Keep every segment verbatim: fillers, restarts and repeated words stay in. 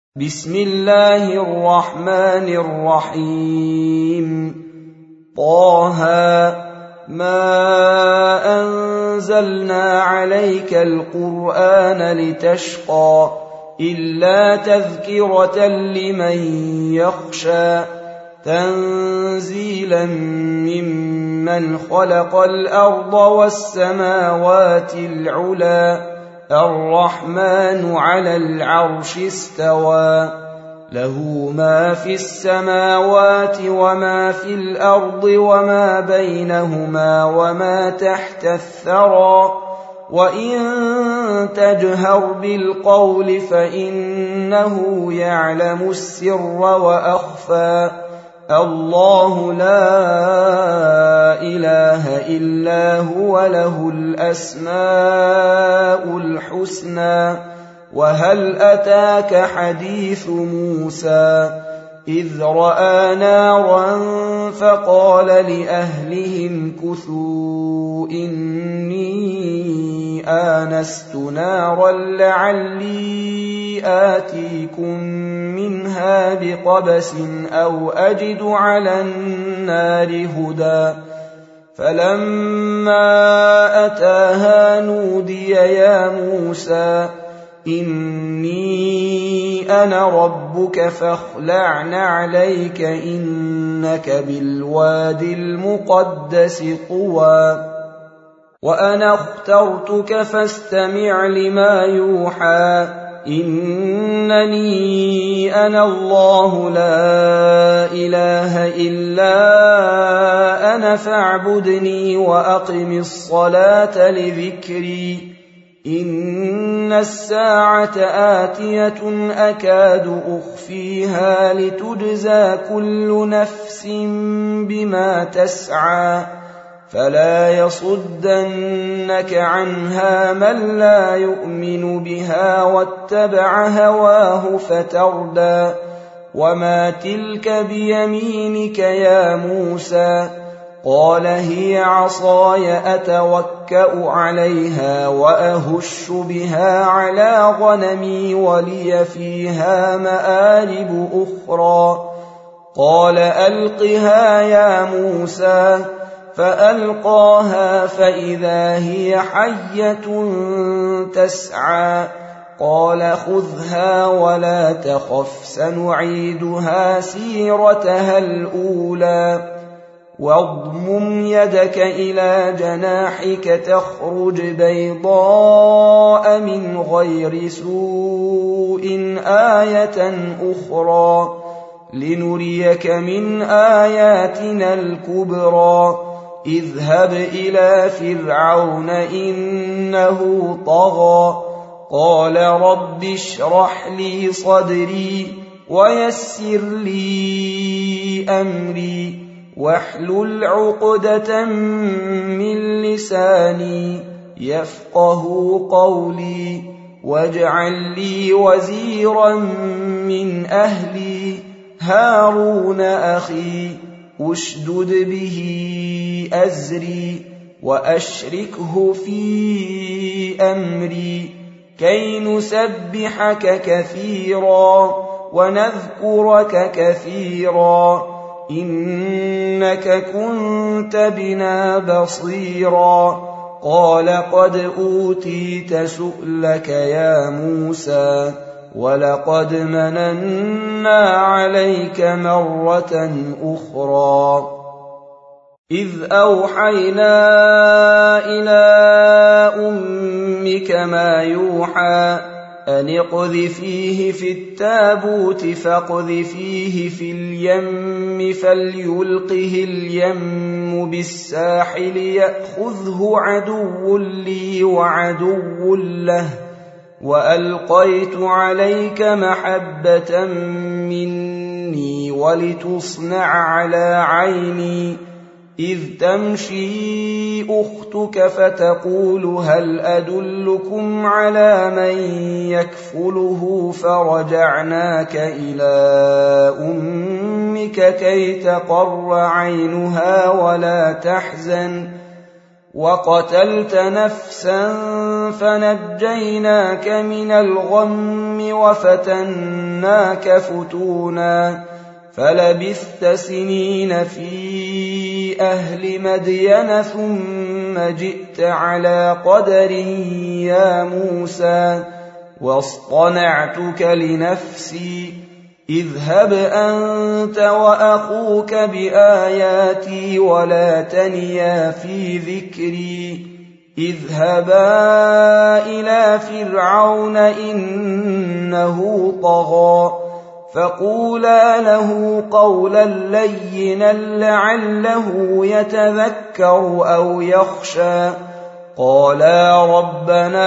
بسم الله الرحمن الرحيم طه ما أنزلنا عليك القرآن لتشقى إلا تذكرة لمن يخشى تنزيلا ممن خلق الأرض والسماوات العلى الرحمن على العرش استوى له ما في السماوات وما في الأرض وما بينهما وما تحت الثرى وإن تجهر بالقول فإنه يعلم السر وأخفى الله لا إله إلا هو له الأسماء الحسنى وهل أتاك حديث موسى إذ رأى نارا فقال لأهلهم كثوا إني آنست نارا لعلي آتيكم منها بقبس أو أجد على النار هدى فلما أتاها نودي يا موسى إني أنا ربك فاخلع نعليك إنك بالوادي المقدس طوى وأنا اخترتك فاستمع لما يوحى إنني أنا الله لا إله إلا أنا فاعبدني وأقم الصلاة لذكري إن الساعة آتية أكاد أخفيها لتجزى كل نفس بما تسعى فلا يصدنك عنها من لا يؤمن بها واتبع هواه فتردى وما تلك بيمينك يا موسى قال هي عصاي أتوكأ عليها وأهش بها على غنمي ولي فيها مآرب أخرى قال ألقها يا موسى فألقاها فإذا هي حية تسعى قال خذها ولا تخف سنعيدها سيرتها الأولى واضمم يدك إلى جناحك تخرج بيضاء من غير سوء آية أخرى لنريك من آياتنا الكبرى اذهب إلى فرعون إنه طغى قال رب اشرح لي صدري ويسر لي أمري واحلل عقدة من لساني يفقه قولي واجعل لي وزيرا من أهلي هارون أخي أشدد به أزري وأشركه في أمري كي نسبحك كثيرا ونذكرك كثيرا إنك كنت بنا بصيرا قال قد أوتيت سؤلك يا موسى ولقد مننا عليك مرة أخرى إذ أوحينا إلى أمك ما يوحى أن اقذفيه في التابوت فاقذفيه في اليم فليلقه اليم بالساحل يأخذه عدو لي وعدو له وألقيت عليك محبة مني ولتصنع على عيني إذ تمشي أختك فتقول هل أدلكم على من يكفله فرجعناك إلى أمك كي تقر عينها ولا تحزن وقتلت نفسا فنجيناك من الغم وفتناك فتونا فلبثت سنين في أهل مدين ثم جئت على قدر يا موسى واصطنعتك لنفسي اذهب أنت وأخوك بآياتي ولا تنيا في ذكري اذهبا إلى فرعون إنه طغى فقولا له قولا لينا لعله يتذكر أو يخشى قالا ربنا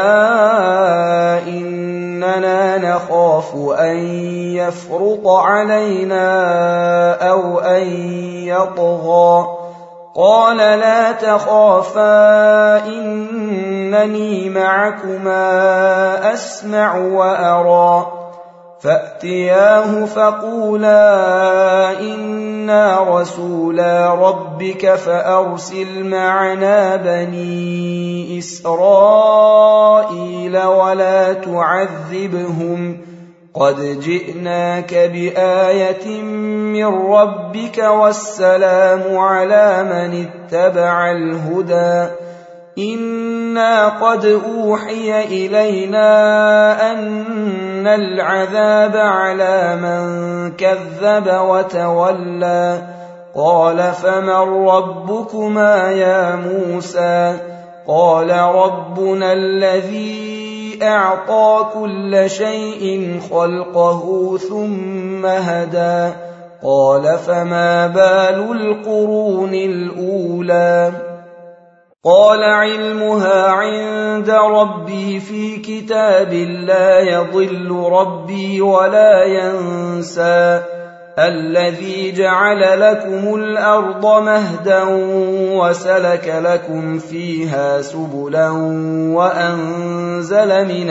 إننا نخاف أن يفرط علينا أو أن يطغى قال لا تخافا إنني معكما أسمع وأرى فأتياه فقولا إنا رسولا ربك فأرسل معنا بني إسرائيل ولا تعذبهم قد جئناك بآية من ربك والسلام على من اتبع الهدى إنا قد أوحي إلينا أن العذاب على من كذب وتولى قال فمن ربكما يا موسى قال ربنا الذي أعطى كل شيء خلقه ثم هدى قال فما بال القرون الأولى قال علمها عند ربي في كتاب لا يضل ربي ولا ينسى الذي جعل لكم الأرض مهدا وسلك لكم فيها سبلا وأنزل من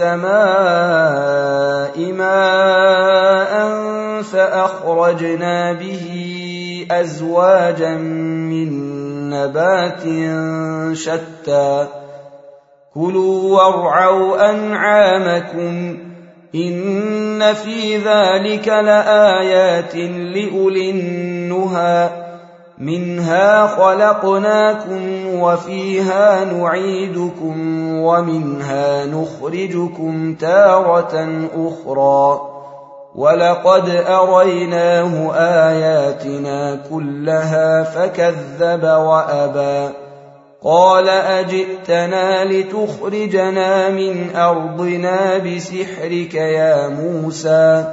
السماء ماء فأخرجنا به أزواجا من نبات شتى كلوا وارعوا أنعامكم إن في ذلك لآيات لأولي النهى منها خلقناكم وفيها نعيدكم ومنها نخرجكم تارة أخرى ولقد أريناه آياتنا كلها فكذب وأبى قال أجئتنا لتخرجنا من أرضنا بسحرك يا موسى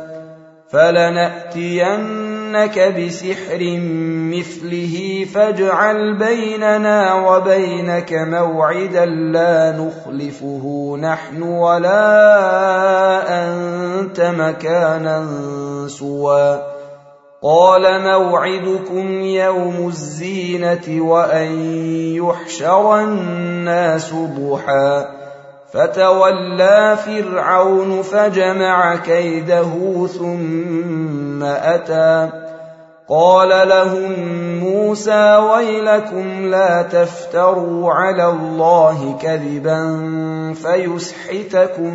فلنأتينك بسحر مثله فاجعل بيننا وبينك موعدا لا نخلفه نحن ولا أنت مكانا سوى قال موعدكم يوم الزينة وأن يحشر الناس ضحى فتولى فرعون فجمع كيده ثم أتى قال لهم موسى ويلكم لا تفتروا على الله كذبا فيسحتكم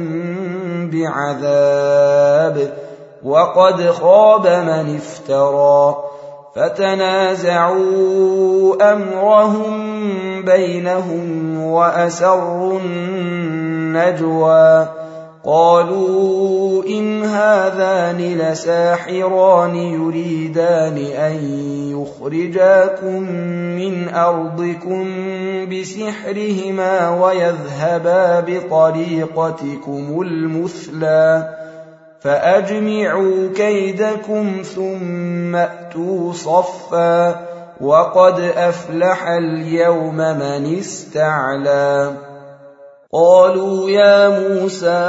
بعذاب وقد خاب من افترى فتنازعوا أمرهم بينهم وأسروا النجوى قالوا إن هذان لساحران يريدان أن يخرجاكم من أرضكم بسحرهما ويذهبا بطريقتكم المثلى فأجمعوا كيدكم ثم أتوا صفا وقد أفلح اليوم من استعلى قالوا يا موسى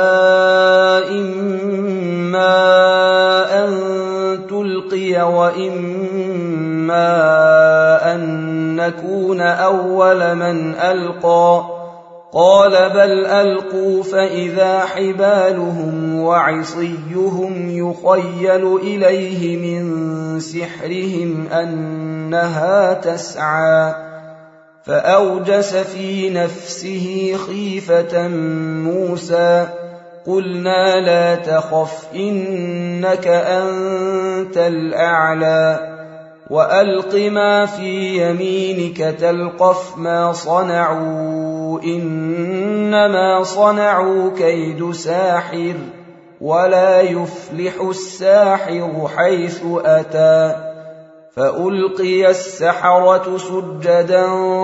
إما أن تلقي وإما أن نكون أول من ألقى قال بل ألقوا فإذا حبالهم وعصيهم يخيل إليه من سحرهم أنها تسعى فأوجس في نفسه خيفة موسى قلنا لا تخف إنك أنت الأعلى وألق ما في يمينك تلقف ما صنعوا إنما صنعوا كيد ساحر ولا يفلح الساحر حيث أتى فألقي السحرة سجدا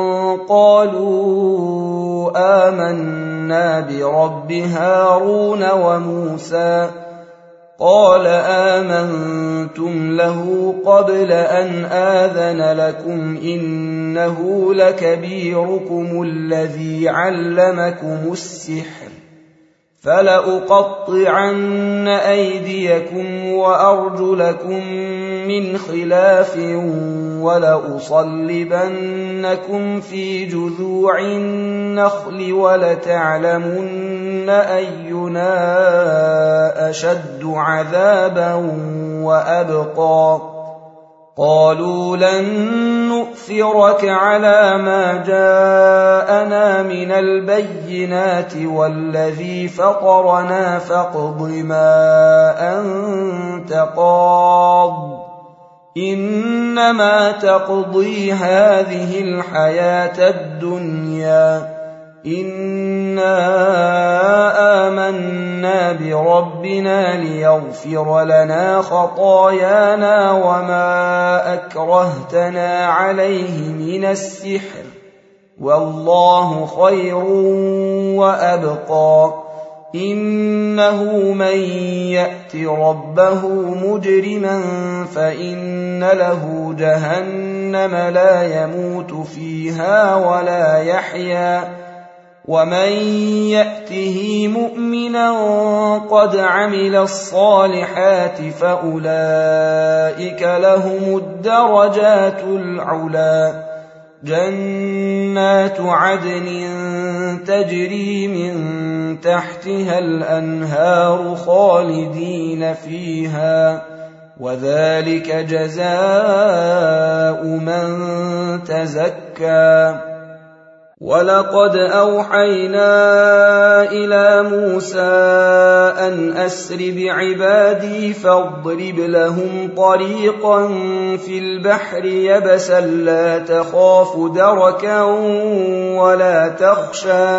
قالوا آمنا برب هارون وموسى قال آمنتم له قبل أن آذن لكم إنه لكبيركم الذي علمكم السحر فلأقطعن أيديكم وأرجلكم من خلاف ولأصلبنكم في جذوع النخل ولتعلمن أينا أشد عذابا وأبقى قالوا لن نؤثرك على ما جاءنا من البينات والذي فطرنا فاقض ما أنت قاض إنما تقضي هذه الحياة الدنيا إنا آمنا بربنا ليغفر لنا خطايانا وما أكرهتنا عليه من السحر والله خير وأبقى إنه من يأت ربه مجرما فإن له جهنم لا يموت فيها ولا يحيا ومن يأته مؤمنا قد عمل الصالحات فأولئك لهم الدرجات العلى جنات عدن تجري من تحتها الأنهار خالدين فيها وذلك جزاء من تزكى ولقد أوحينا إلى موسى أن أسر بعبادي فاضرب لهم طريقا في البحر يبسا لا تخاف دركا ولا تخشى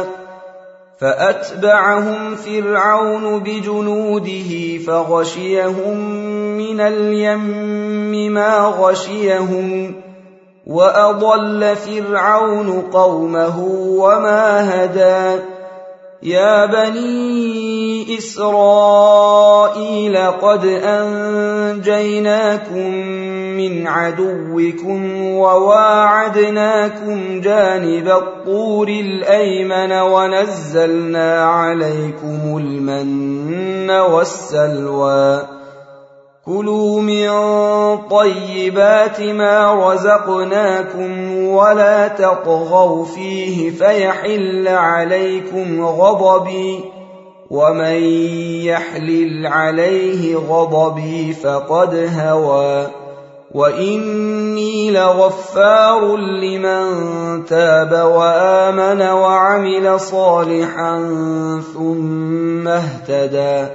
فأتبعهم فرعون بجنوده فغشيهم من اليم ما غشيهم وأضل فرعون قومه وما هدى يا بني إسرائيل قد أنجيناكم من عدوكم وواعدناكم جانب الطور الأيمن ونزلنا عليكم المن والسلوى كلوا من طيبات ما رزقناكم ولا تطغوا فيه فيحل عليكم غضبي ومن يحلل عليه غضبي فقد هوى وإني لغفار لمن تاب وآمن وعمل صالحا ثم اهتدى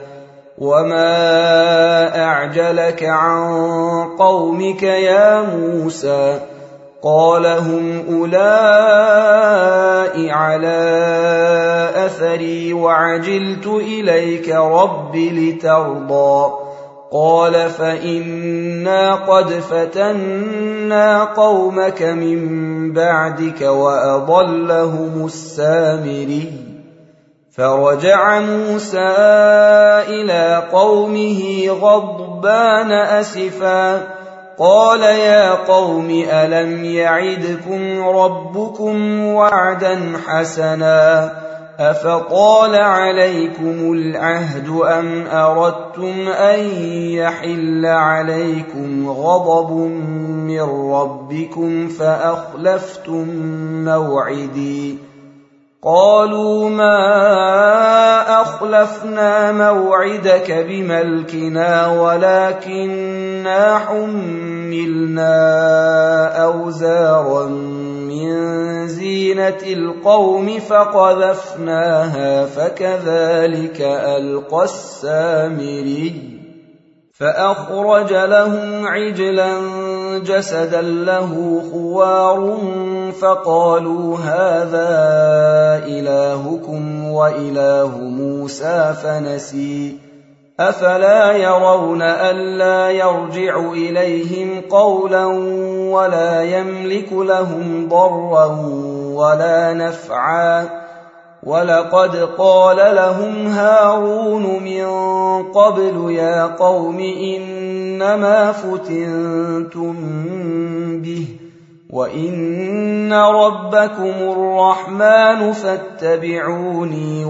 وما أعجلك عن قومك يا موسى قال هم أولئك على أثري وعجلت إليك رب لترضى قال فإنا قد فتنا قومك من بعدك وأضلهم السامري فرجع موسى إلى قومه غضبان أسفا قال يا قوم ألم يعدكم ربكم وعدا حسنا أفطال عليكم العهد أم أردتم أن يحل عليكم غضب من ربكم فأخلفتم موعدي قالوا ما أخلفنا موعدك بملكنا ولكننا حملنا أوزارا من زينة القوم فقذفناها فكذلك ألقى السامري فأخرج لهم عجلا جسدا له خوار فقالوا هذا إلهكم وإله موسى فنسي أفلا يرون ألا يرجع إليهم قولا ولا يملك لهم ضرا ولا نفعا ولقد قال لهم هارون من قبل يا قوم إنما فتنتم به وإن ربكم الرحمن فاتبعوني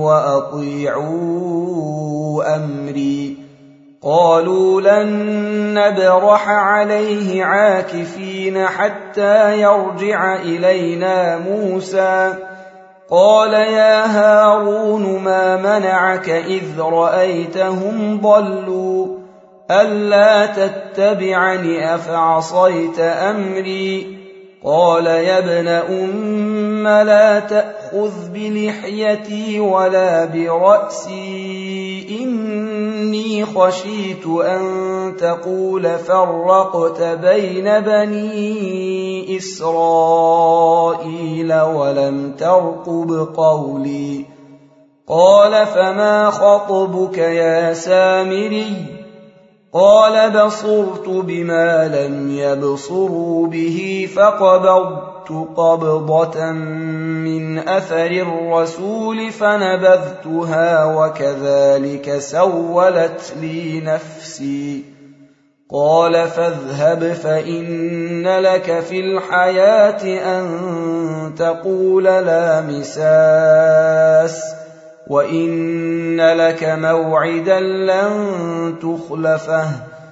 وأطيعوا أمري قالوا لن نبرح عليه عاكفين حتى يرجع إلينا موسى قال يا هارون ما منعك إذ رأيتهم ضلوا ألا تتبعني أفعصيت أمري قال يا ابن أم لا تأخذ بلحيتي ولا برأسي إني خشيت أن تقول فرقت بين بني إسرائيل ولم ترقب قولي قال فما خطبك يا سامري قال بصرت بما لم يبصروا به فقبضت قبضة من أثر الرسول فنبذتها وكذلك سولت لي نفسي قال فاذهب فإن لك في الحياة أن تقول لا مساس وإن لك موعدا لن تخلفه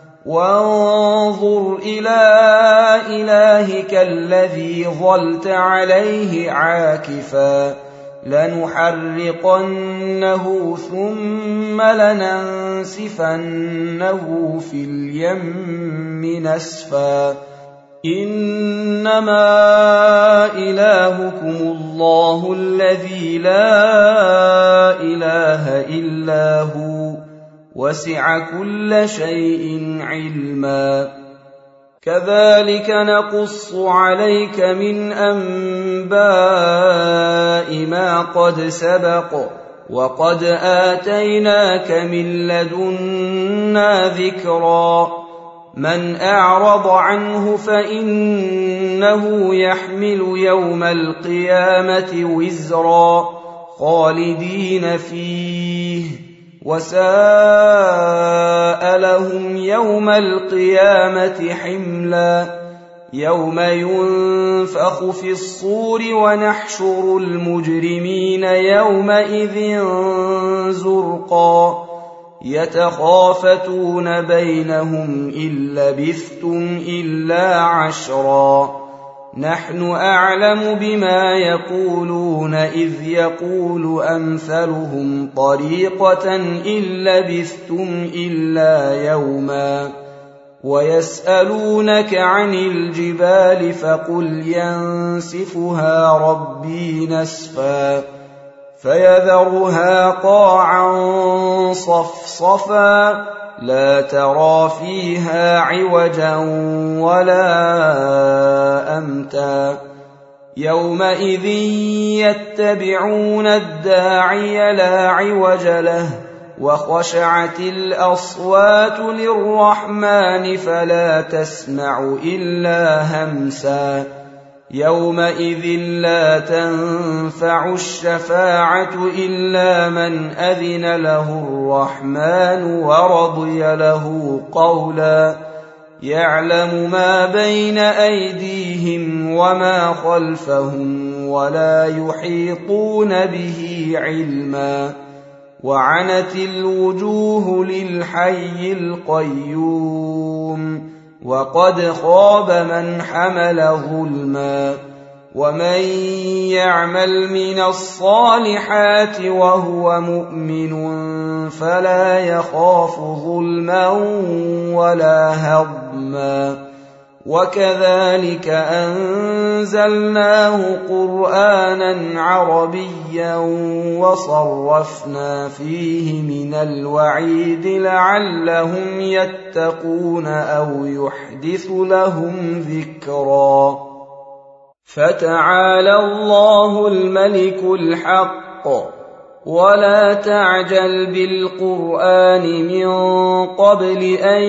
وانظر إلى إلهك الذي ظلت عليه عاكفا لنحرقنه ثم لننسفنه في اليم نسفا إنما إلهكم الله الذي لا إله إلا هو وسع كل شيء علما كذلك نقص عليك من أنباء ما قد سبق وقد آتيناك من لدنا ذكرا من أعرض عنه فإنه يحمل يوم القيامة وزرا خالدين فيه وساء لهم يوم القيامة حملا يوم ينفخ في الصور ونحشر المجرمين يومئذ زرقا يتخافتون بينهم إن لبثتم إلا عشرا نحن أعلم بما يقولون إذ يقول أمثلهم طريقة إن لبثتم إلا يوما ويسألونك عن الجبال فقل ينسفها ربي نسفا فيذرها قاعا صفصفا لا ترى فيها عوجا ولا أمتا يومئذ يتبعون الداعي لا عوج له وخشعت الأصوات للرحمن فلا تسمع إلا همسا يومئذ لا تنفع الشفاعة إلا من أذن له الرحمن ورضي له قولا يعلم ما بين أيديهم وما خلفهم ولا يحيطون به علما وعنت الوجوه للحي القيوم وقد خاب من حمل ظلما ومن يعمل من الصالحات وهو مؤمن فلا يخاف ظلما ولا هضما وكذلك أنزلناه قرآنا عربيا وصرفنا فيه من الوعيد لعلهم يتقون أو يحدث لهم ذكرا. فتعالى الله الملك الحق ولا تعجل بالقرآن من قبل أن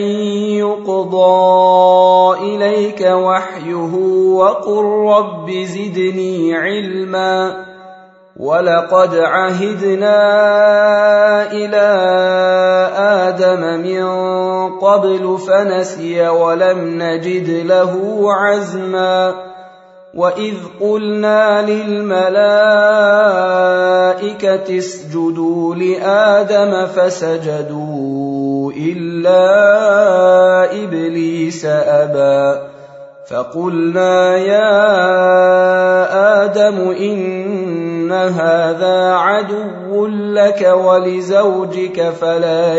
يقضى إليك وحيه وقل رب زدني علما. ولقد عهدنا إلى آدم من قبل فنسي ولم نجد له عزما. وإذ قلنا للملائكة اسجدوا لآدم فسجدوا إلا إبليس أبى. فقلنا يا آدم إن هذا عدو لك ولزوجك فلا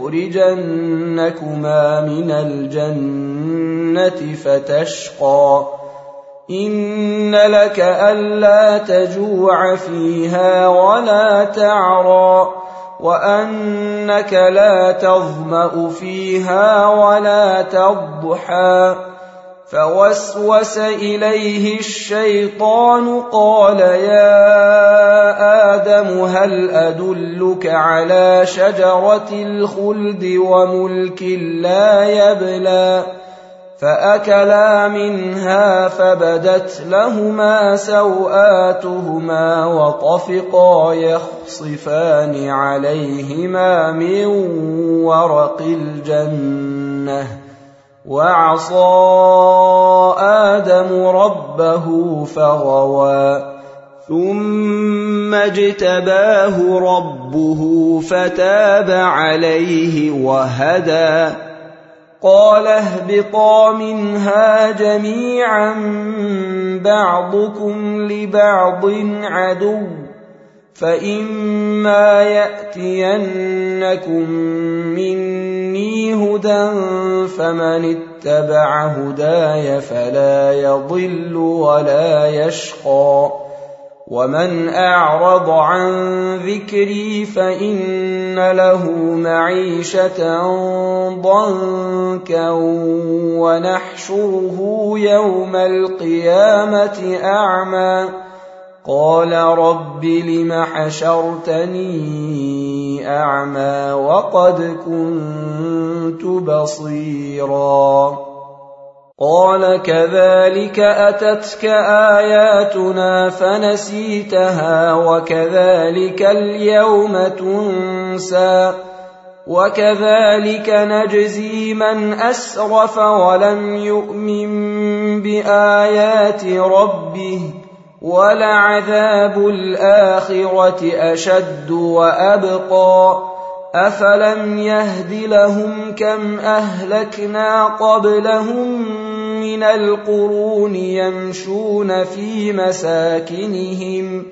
يخرجنكما من الجنة فتشقى. إن لك ألا تجوع فيها ولا تعرى وأنك لا تظمأ فيها ولا تضحى. فوسوس إليه الشيطان قال يا آدم هل أدلك على شجرة الخلد وملك لا يبلى. فأكلا منها فبدت لهما سوآتهما وطفقا يخصفان عليهما من ورق الجنة. وعصى آدم ربه فغوى ثم اجتباه ربه فتاب عليه وهدى. قال اهبطا منها جميعا بعضكم لبعض عدو فإما يأتينكم مني هدى فمن اتبع هداي فلا يضل ولا يشقى. ومن أعرض عن ذكري فإن له معيشة ضنكا ونحشره يوم القيامة أعمى. قال رب لم حشرتني أعمى وقد كنت بصيرا. قال كذلك أتتك آياتنا فنسيتها وكذلك اليوم تنسى. وكذلك نجزي من أسرف ولم يؤمن بآيات ربه ولعذاب الآخرة أشد وأبقى. أفلم يهد لهم كم أهلكنا قبلهم من القرون يمشون في مساكنهم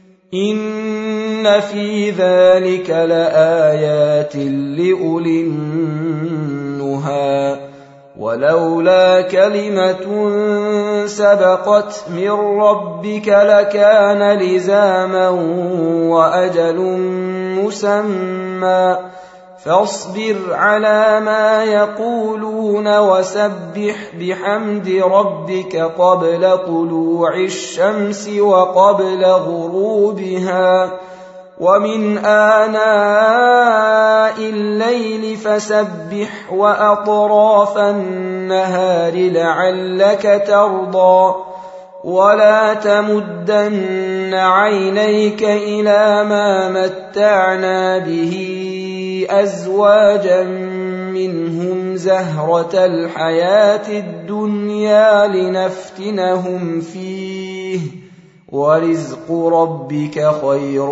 إن في ذلك لآيات لأولي النهى. ولولا كلمة سبقت من ربك لكان لزاما وأجل مسمى. فاصبر على ما يقولون وسبح بحمد ربك قبل طلوع الشمس وقبل غروبها ومن آناء الليل فسبح وأطراف النهار لعلك ترضى. ولا تمدن عينيك إلى ما متعنا به أزواجا منهم زهرة الحياة الدنيا لنفتنهم فيه ورزق ربك خير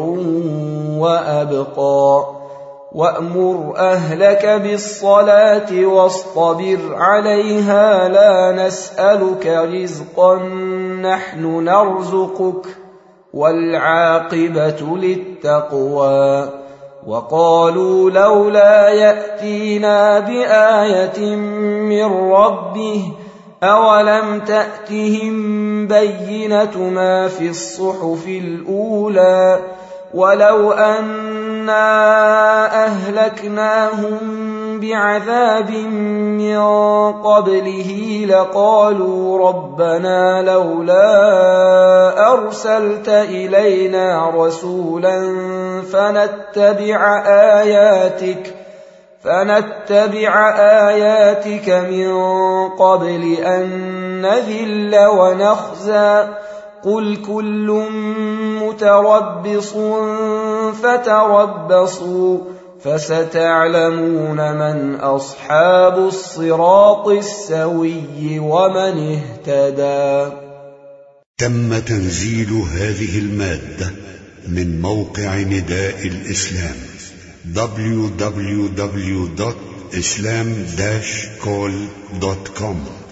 وأبقى. وأمر أهلك بالصلاة واصطبر عليها لا نسألك رزقا نحن نرزقك والعاقبة للتقوى. وقالوا لولا يأتينا بآية من ربه أولم تأتهم بينة ما في الصحف الأولى ولو أنا أهلكناهم بعذاب من قبله لقالوا ربنا لولا أرسلت إلينا رسولا فنتبع آياتك فنتبع آياتك من قبل أن نذل ونخزى قل كل متربص فتربصوا فستعلمون من أصحاب الصراط السوي ومن اهتدى. تم تنزيل هذه المادة من موقع نداء الإسلام دبليو دبليو دبليو دوت إسلام داش كول دوت كوم.